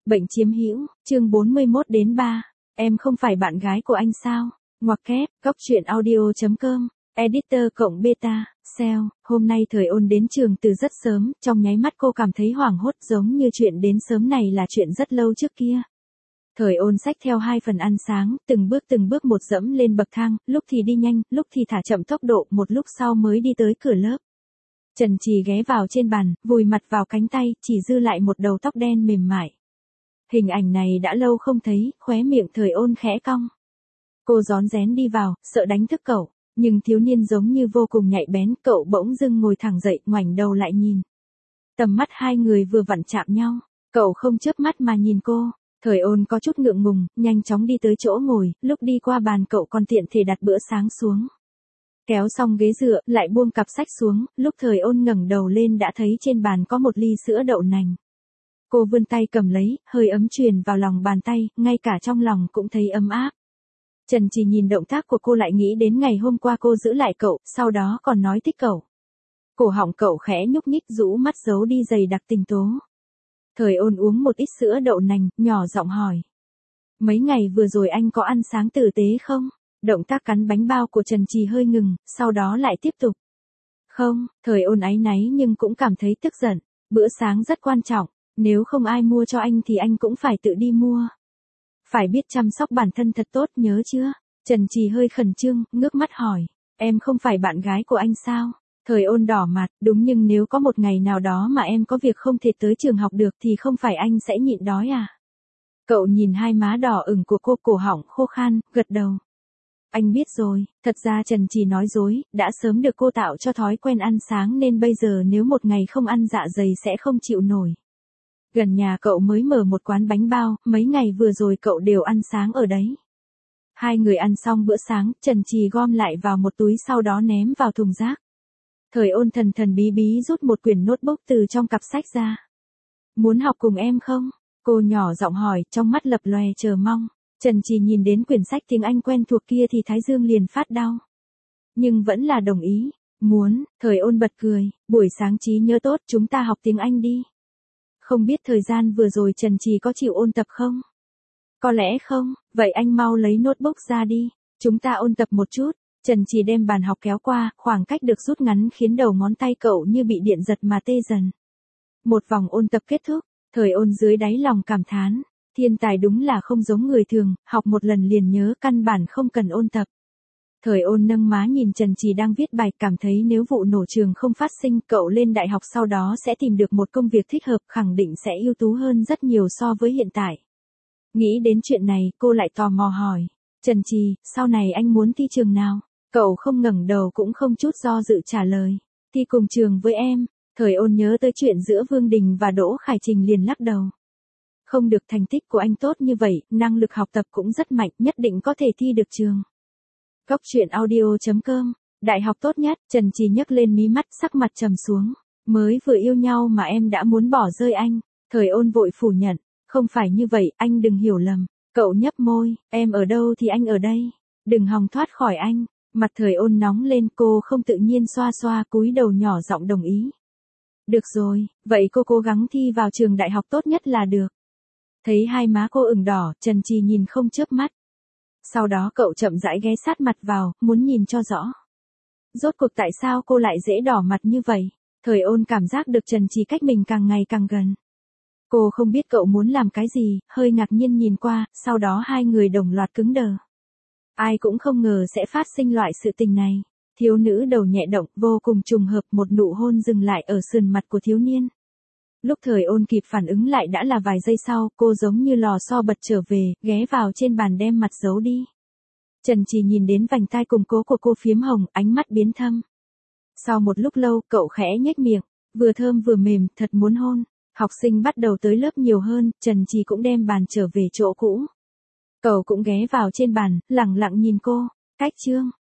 Bệnh chiếm hữu, chương 41 đến 3. Em không phải bạn gái của anh sao? Ngoặc kép, góc truyện audio.com, editor cộng beta, sale. Hôm nay Thời Ôn đến trường từ rất sớm, trong nháy mắt cô cảm thấy hoảng hốt giống như chuyện đến sớm này là chuyện rất lâu trước kia. Thời Ôn xách theo 2 phần ăn sáng, từng bước một dẫm lên bậc thang, lúc thì đi nhanh, lúc thì thả chậm tốc độ, một lúc sau mới đi tới cửa lớp. Trần Trì ghé vào trên bàn, vùi mặt vào cánh tay, chỉ dư lại một đầu tóc đen mềm mại. Hình ảnh này đã lâu không thấy, khóe miệng Thời Ôn khẽ cong. Cô rón rén đi vào, sợ đánh thức cậu, nhưng thiếu niên giống như vô cùng nhạy bén, cậu bỗng dưng ngồi thẳng dậy, ngoảnh đầu lại nhìn. Tầm mắt hai người vừa vặn chạm nhau, cậu không chớp mắt mà nhìn cô. Thời Ôn có chút ngượng ngùng, nhanh chóng đi tới chỗ ngồi, lúc đi qua bàn cậu còn tiện thể đặt bữa sáng xuống. Kéo xong ghế dựa, lại buông cặp sách xuống, lúc Thời Ôn ngẩng đầu lên đã thấy trên bàn có một ly sữa đậu nành. Cô vươn tay cầm lấy, hơi ấm truyền vào lòng bàn tay, ngay cả trong lòng cũng thấy ấm áp. Trần Trì nhìn động tác của cô lại nghĩ đến ngày hôm qua cô giữ lại cậu, sau đó còn nói thích cậu. Cổ họng cậu khẽ nhúc nhích, rũ mắt giấu đi dày đặc tình tố. Thời Ôn uống một ít sữa đậu nành, nhỏ giọng hỏi. Mấy ngày vừa rồi anh có ăn sáng tử tế không? Động tác cắn bánh bao của Trần Trì hơi ngừng, sau đó lại tiếp tục. Không, Thời Ôn áy náy nhưng cũng cảm thấy tức giận. Bữa sáng rất quan trọng, nếu không ai mua cho anh thì anh cũng phải tự đi mua. Phải biết chăm sóc bản thân thật tốt, nhớ chưa? Trần Trì hơi khẩn trương, ngước mắt hỏi. Em không phải bạn gái của anh sao? Thời Ôn đỏ mặt, đúng, nhưng nếu có một ngày nào đó mà em có việc không thể tới trường học được thì không phải anh sẽ nhịn đói à? Cậu nhìn hai má đỏ ửng của cô, cổ họng khô khan, gật đầu. Anh biết rồi, thật ra Trần Trì nói dối, đã sớm được cô tạo cho thói quen ăn sáng nên bây giờ nếu một ngày không ăn dạ dày sẽ không chịu nổi. Gần nhà cậu mới mở một quán bánh bao, mấy ngày vừa rồi cậu đều ăn sáng ở đấy. Hai người ăn xong bữa sáng, Trần Trì gom lại vào một túi sau đó ném vào thùng rác. Thời Ôn thần thần bí bí rút một quyển notebook từ trong cặp sách ra. Muốn học cùng em không? Cô nhỏ giọng hỏi, trong mắt lập lòe chờ mong. Trần Trì nhìn đến quyển sách tiếng Anh quen thuộc kia thì thái dương liền phát đau. Nhưng vẫn là đồng ý. Muốn, Thời Ôn bật cười, buổi sáng trí nhớ tốt, chúng ta học tiếng Anh đi. Không biết thời gian vừa rồi Trần Trì có chịu ôn tập không? Có lẽ không, vậy anh mau lấy notebook ra đi. Chúng ta ôn tập một chút. Trần Trì đem bàn học kéo qua, khoảng cách được rút ngắn khiến đầu ngón tay cậu như bị điện giật mà tê dần. Một vòng ôn tập kết thúc, Thời Ôn dưới đáy lòng cảm thán. Thiên tài đúng là không giống người thường, học một lần liền nhớ, căn bản không cần ôn tập. Thời Ôn nâng má nhìn Trần Trì đang viết bài, cảm thấy nếu vụ nổ trường không phát sinh, cậu lên đại học sau đó sẽ tìm được một công việc thích hợp, khẳng định sẽ ưu tú hơn rất nhiều so với hiện tại. Nghĩ đến chuyện này, cô lại tò mò hỏi. Trần Trì, sau này anh muốn thi trường nào? Cậu không ngẩng đầu cũng không chút do dự trả lời. Thi cùng trường với em. Thời Ôn nhớ tới chuyện giữa Vương Đình và Đỗ Khải Trình liền lắc đầu. Không được, thành tích của anh tốt như vậy, năng lực học tập cũng rất mạnh, nhất định có thể thi được trường. Góc truyện audio.com, đại học tốt nhất. Trần Trì nhấc lên mí mắt, sắc mặt trầm xuống. Mới vừa yêu nhau mà em đã muốn bỏ rơi anh. Thời Ôn vội phủ nhận. Không phải như vậy, anh đừng hiểu lầm. Cậu nhấp môi, em ở đâu thì anh ở đây. Đừng hòng thoát khỏi anh. Mặt Thời Ôn nóng lên, cô không tự nhiên xoa xoa, cúi đầu nhỏ giọng đồng ý. Được rồi, vậy cô cố gắng thi vào trường đại học tốt nhất là được. Thấy hai má cô ửng đỏ, Trần Trì nhìn không chớp mắt. Sau đó cậu chậm rãi ghé sát mặt vào, muốn nhìn cho rõ. Rốt cuộc tại sao cô lại dễ đỏ mặt như vậy? Thời Ôn cảm giác được Trần Trì cách mình càng ngày càng gần. Cô không biết cậu muốn làm cái gì, hơi ngạc nhiên nhìn qua, sau đó hai người đồng loạt cứng đờ. Ai cũng không ngờ sẽ phát sinh loại sự tình này. Thiếu nữ đầu nhẹ động, vô cùng trùng hợp, một nụ hôn dừng lại ở sườn mặt của thiếu niên. Lúc Thời Ôn kịp phản ứng lại đã là vài giây sau, cô giống như lò xo bật trở về, ghé vào trên bàn đem mặt giấu đi. Trần Trì nhìn đến vành tai cùng cố của cô phiếm hồng, ánh mắt biến thâm. Sau một lúc lâu, cậu khẽ nhếch miệng, vừa thơm vừa mềm, thật muốn hôn. Học sinh bắt đầu tới lớp nhiều hơn, Trần Trì cũng đem bàn trở về chỗ cũ. Cậu cũng ghé vào trên bàn, lẳng lặng nhìn cô. Cách chương.